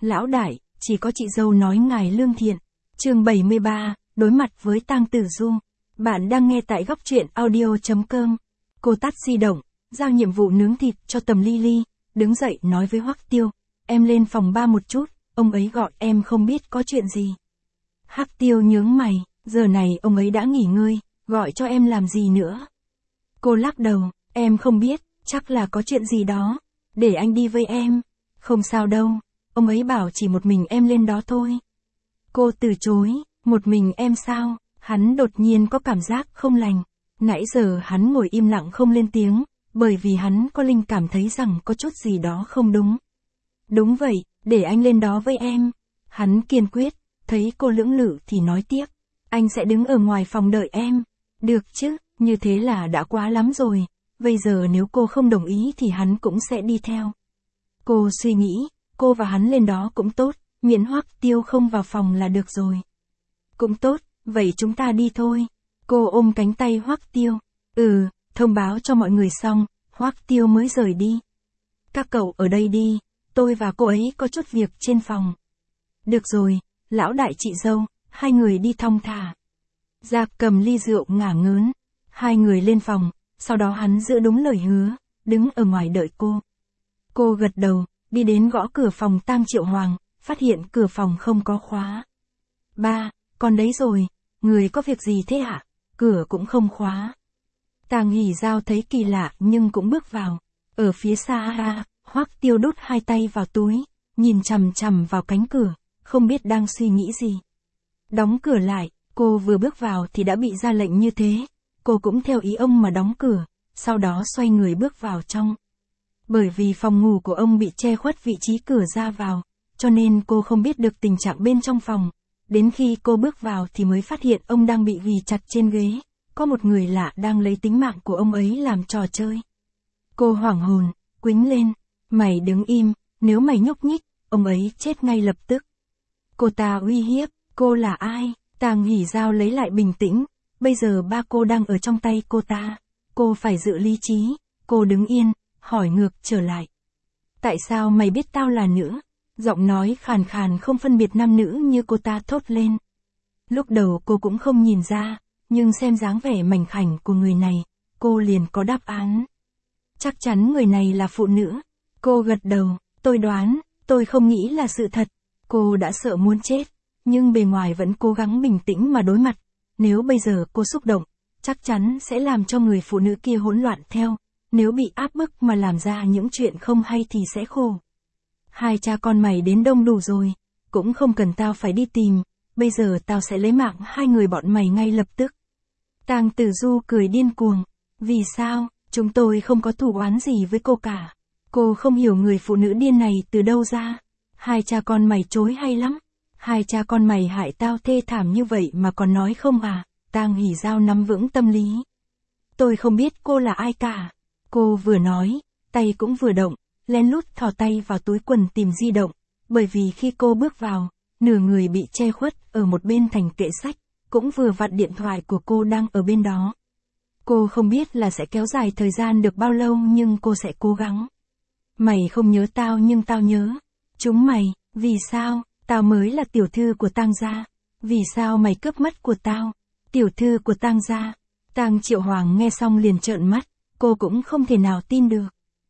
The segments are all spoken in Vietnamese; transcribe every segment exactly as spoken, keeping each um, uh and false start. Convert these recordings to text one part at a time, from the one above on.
Lão đại, chỉ có chị dâu nói ngài lương thiện. Chương bảy mươi ba, đối mặt với Tang Tử Du. Bạn đang nghe tại góc truyện audio chấm com. Cô tắt di động, giao nhiệm vụ nướng thịt cho Tầm Ly Ly, đứng dậy nói với Hoắc Tiêu, em lên phòng ba một chút, ông ấy gọi em không biết có chuyện gì. Hắc Tiêu nhướng mày, giờ này ông ấy đã nghỉ ngơi, gọi cho em làm gì nữa. Cô lắc đầu, em không biết, chắc là có chuyện gì đó, để anh đi với em. Không sao đâu, ông ấy bảo chỉ một mình em lên đó thôi. Cô từ chối, một mình em sao? Hắn đột nhiên có cảm giác không lành. Nãy giờ hắn ngồi im lặng không lên tiếng, bởi vì hắn có linh cảm thấy rằng có chút gì đó không đúng. Đúng vậy, để anh lên đó với em. Hắn kiên quyết, thấy cô lưỡng lự thì nói tiếp. Anh sẽ đứng ở ngoài phòng đợi em. Được chứ, như thế là đã quá lắm rồi. Bây giờ nếu cô không đồng ý thì hắn cũng sẽ đi theo. Cô suy nghĩ, cô và hắn lên đó cũng tốt, miễn Hoắc Tiêu không vào phòng là được rồi. Cũng tốt, vậy chúng ta đi thôi. Cô ôm cánh tay Hoắc Tiêu. Ừ, thông báo cho mọi người xong, Hoắc Tiêu mới rời đi. Các cậu ở đây đi, tôi và cô ấy có chút việc trên phòng. Được rồi, lão đại chị dâu, hai người đi thong thả. Giáp cầm ly rượu ngả ngớn, hai người lên phòng, sau đó hắn giữ đúng lời hứa, đứng ở ngoài đợi cô. Cô gật đầu, đi đến gõ cửa phòng Tang Triệu Hoàng, phát hiện cửa phòng không có khóa. Ba, con đấy rồi, người có việc gì thế hả? Cửa cũng không khóa. Tang Hỷ Giao thấy kỳ lạ nhưng cũng bước vào. Ở phía xa, Hoắc Tiêu đút hai tay vào túi, nhìn chằm chằm vào cánh cửa, không biết đang suy nghĩ gì. Đóng cửa lại, cô vừa bước vào thì đã bị ra lệnh như thế. Cô cũng theo ý ông mà đóng cửa, sau đó xoay người bước vào trong. Bởi vì phòng ngủ của ông bị che khuất vị trí cửa ra vào, cho nên cô không biết được tình trạng bên trong phòng. Đến khi cô bước vào thì mới phát hiện ông đang bị ghì chặt trên ghế, có một người lạ đang lấy tính mạng của ông ấy làm trò chơi. Cô hoảng hồn, quýnh lên, mày đứng im, nếu mày nhúc nhích, ông ấy chết ngay lập tức. Cô ta uy hiếp, cô là ai? Tang Hỷ Giao lấy lại bình tĩnh, bây giờ ba cô đang ở trong tay cô ta, cô phải giữ lý trí, cô đứng yên, hỏi ngược trở lại. Tại sao mày biết tao là nữ? Giọng nói khàn khàn không phân biệt nam nữ như cô ta thốt lên. Lúc đầu cô cũng không nhìn ra, nhưng xem dáng vẻ mảnh khảnh của người này, cô liền có đáp án. Chắc chắn người này là phụ nữ. Cô gật đầu, tôi đoán, tôi không nghĩ là sự thật. Cô đã sợ muốn chết, nhưng bề ngoài vẫn cố gắng bình tĩnh mà đối mặt. Nếu bây giờ cô xúc động, chắc chắn sẽ làm cho người phụ nữ kia hỗn loạn theo. Nếu bị áp bức mà làm ra những chuyện không hay thì sẽ khổ. Hai cha con mày đến đông đủ rồi, cũng không cần tao phải đi tìm, bây giờ tao sẽ lấy mạng hai người bọn mày ngay lập tức. Tang Tử Du cười điên cuồng, vì sao, chúng tôi không có thù oán gì với cô cả. Cô không hiểu người phụ nữ điên này từ đâu ra. Hai cha con mày chối hay lắm. Hai cha con mày hại tao thê thảm như vậy mà còn nói không à? Tang Hỷ Giao nắm vững tâm lý. Tôi không biết cô là ai cả. Cô vừa nói, tay cũng vừa động, lén lút thò tay vào túi quần tìm di động, bởi vì khi cô bước vào, nửa người bị che khuất ở một bên thành kệ sách, cũng vừa vặn điện thoại của cô đang ở bên đó. Cô không biết là sẽ kéo dài thời gian được bao lâu nhưng cô sẽ cố gắng. Mày không nhớ tao nhưng tao nhớ. Chúng mày, vì sao, tao mới là tiểu thư của Tang gia. Vì sao mày cướp mất của tao, tiểu thư của Tang gia. Tang Triệu Hoàng nghe xong liền trợn mắt, cô cũng không thể nào tin được.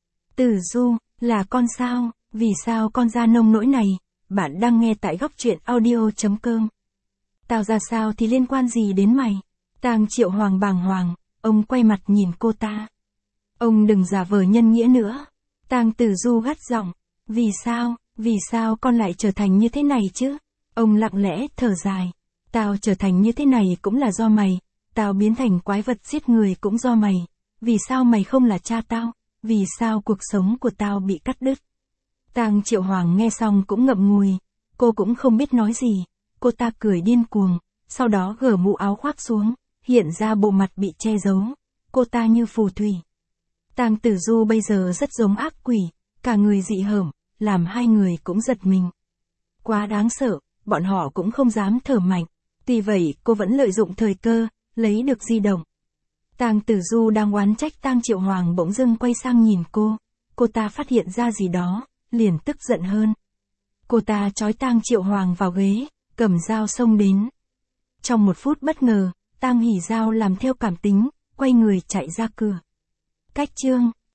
Tử Du, là con sao, vì sao con ra nông nỗi này, bạn đang nghe tại góc truyện audio chấm com. Tao ra sao thì liên quan gì đến mày? Tang Triệu Hoàng bàng hoàng, ông quay mặt nhìn cô ta. Ông đừng giả vờ nhân nghĩa nữa. Tang Tử Du gắt giọng, vì sao, vì sao con lại trở thành như thế này chứ? Ông lặng lẽ thở dài, tao trở thành như thế này cũng là do mày, tao biến thành quái vật giết người cũng do mày. Vì sao mày không là cha tao? Vì sao cuộc sống của tao bị cắt đứt? Tang Triệu Hoàng nghe xong cũng ngậm ngùi, cô cũng không biết nói gì, cô ta cười điên cuồng, sau đó gỡ mũ áo khoác xuống, hiện ra bộ mặt bị che giấu, cô ta như phù thủy. Tang Tử Du bây giờ rất giống ác quỷ, cả người dị hợm, làm hai người cũng giật mình. Quá đáng sợ, bọn họ cũng không dám thở mạnh, tuy vậy cô vẫn lợi dụng thời cơ, lấy được di động. Tang Tử Du đang oán trách Tang Triệu Hoàng bỗng dưng quay sang nhìn cô, cô ta phát hiện ra gì đó, liền tức giận hơn. Cô ta trói Tang Triệu Hoàng vào ghế, cầm dao xông đến. Trong một phút bất ngờ, Tang Hỷ Giao làm theo cảm tính, quay người chạy ra cửa. Cách chương